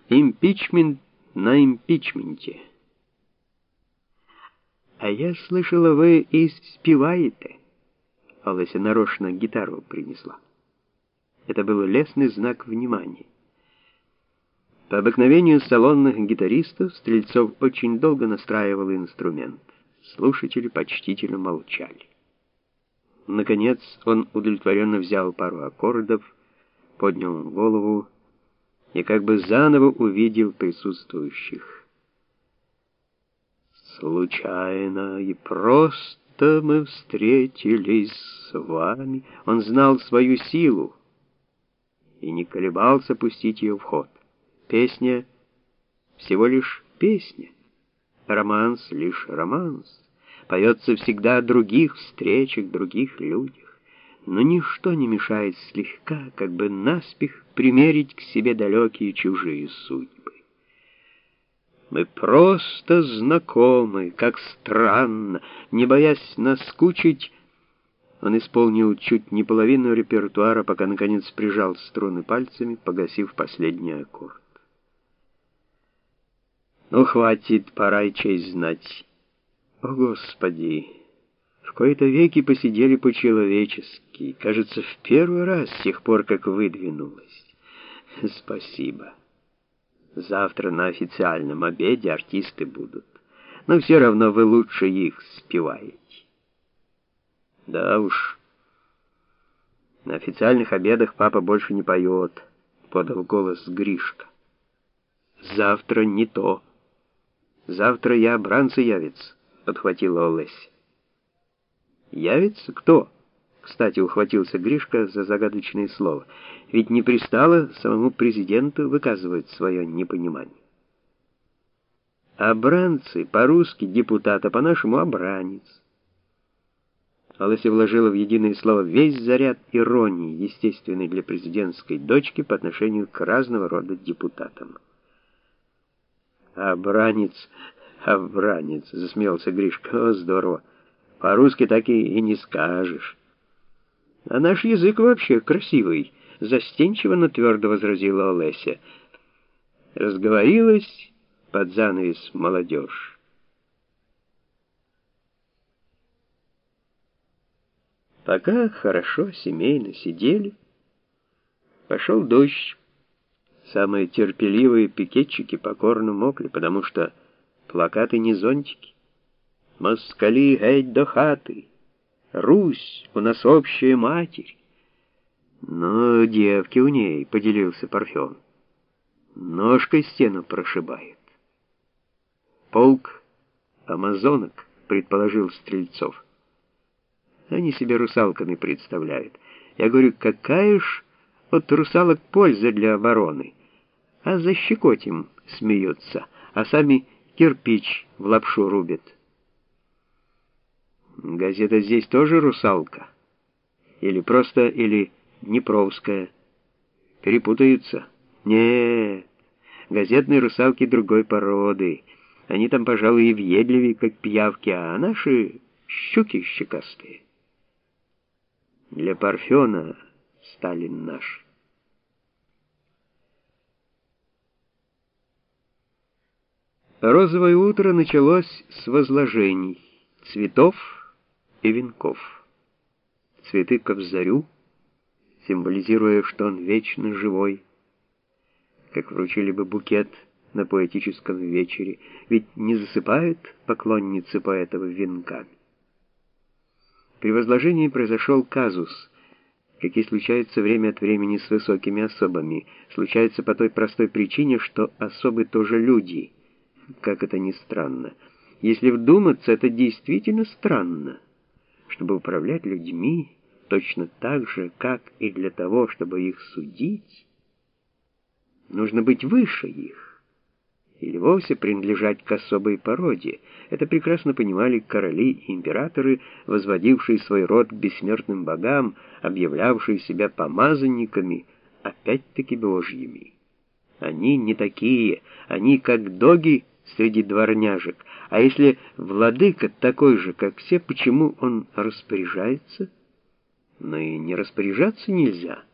Импичмент на импичменте. А я слышала, вы и спеваете. Олеся нарочно гитару принесла. Это был лестный знак внимания. По обыкновению салонных гитаристов Стрельцов очень долго настраивал инструмент. Слушатели почтительно молчали. Наконец он удовлетворенно взял пару аккордов, поднял голову и как бы заново увидел присутствующих. Случайно и просто мы встретились с вами. Он знал свою силу и не колебался пустить ее в ход. Песня всего лишь песня, романс лишь романс. Поется всегда о других встречах, других людях, но ничто не мешает слегка, как бы наспех примерить к себе далекие чужие судьбы. Мы просто знакомы, как странно, не боясь наскучить, он исполнил чуть не половину репертуара, пока наконец прижал струны пальцами, погасив последний аккорд. Ну, хватит, пора и честь знать. О, Господи! В кои-то веки посидели по-человечески. Кажется, в первый раз с тех пор, как выдвинулась. Спасибо. Завтра на официальном обеде артисты будут. Но все равно вы лучше их спеваете. Да уж. На официальных обедах папа больше не поет, подал голос Гришка. Завтра не то. Завтра я бранцы явится, подхватила Олеся. Явится кто? Кстати, ухватился Гришка за загадочное слово. Ведь не пристало самому президенту выказывать свое непонимание. Обранцы по-русски депутат, а по-нашему обранец. Олеся вложила в единое слово весь заряд иронии, естественной для президентской дочки по отношению к разного рода депутатам. Обранец, засмеялся Гришка. О, здорово. По-русски так и не скажешь. А наш язык вообще красивый, застенчиво, но твердо возразила Олеся. Разговорилась под занавес молодежь. Пока хорошо семейно сидели, пошел дождь. Самые терпеливые пикетчики покорно мокли, потому что плакаты не зонтики. Москали, геть до хаты! Русь, у нас общая матерь. Но девки у ней, поделился Парфен. Ножкой стену прошибает. Полк амазонок, предположил Стрельцов. Они себе русалками представляют. Я говорю, какая ж от русалок польза для обороны? А защекотим смеются, а сами кирпич в лапшу рубят. Газета здесь тоже русалка? Или Днепровская? Перепутаются? Нет, газетные русалки другой породы. Они там, пожалуй, и въедливее, как пиявки, а наши щуки щекастые. Для Парфена Сталин наш. Розовое утро началось с возложений, цветов и венков. Цветы кобзарю, символизируя, что он вечно живой, как вручили бы букет на поэтическом вечере, ведь не засыпают поклонницы поэтов венками. При возложении произошел казус, какие случаются время от времени с высокими особами. Случается по той простой причине, что особы тоже люди. Как это ни странно. Если вдуматься, это действительно странно. Чтобы управлять людьми точно так же, как и для того, чтобы их судить, нужно быть выше их. Или вовсе принадлежать к особой породе. Это прекрасно понимали короли и императоры, возводившие свой род к бессмертным богам, объявлявшие себя помазанниками, опять-таки божьими. Они не такие, они как доги среди дворняжек. А если владыка такой же, как все, почему он распоряжается? Но и не распоряжаться нельзя.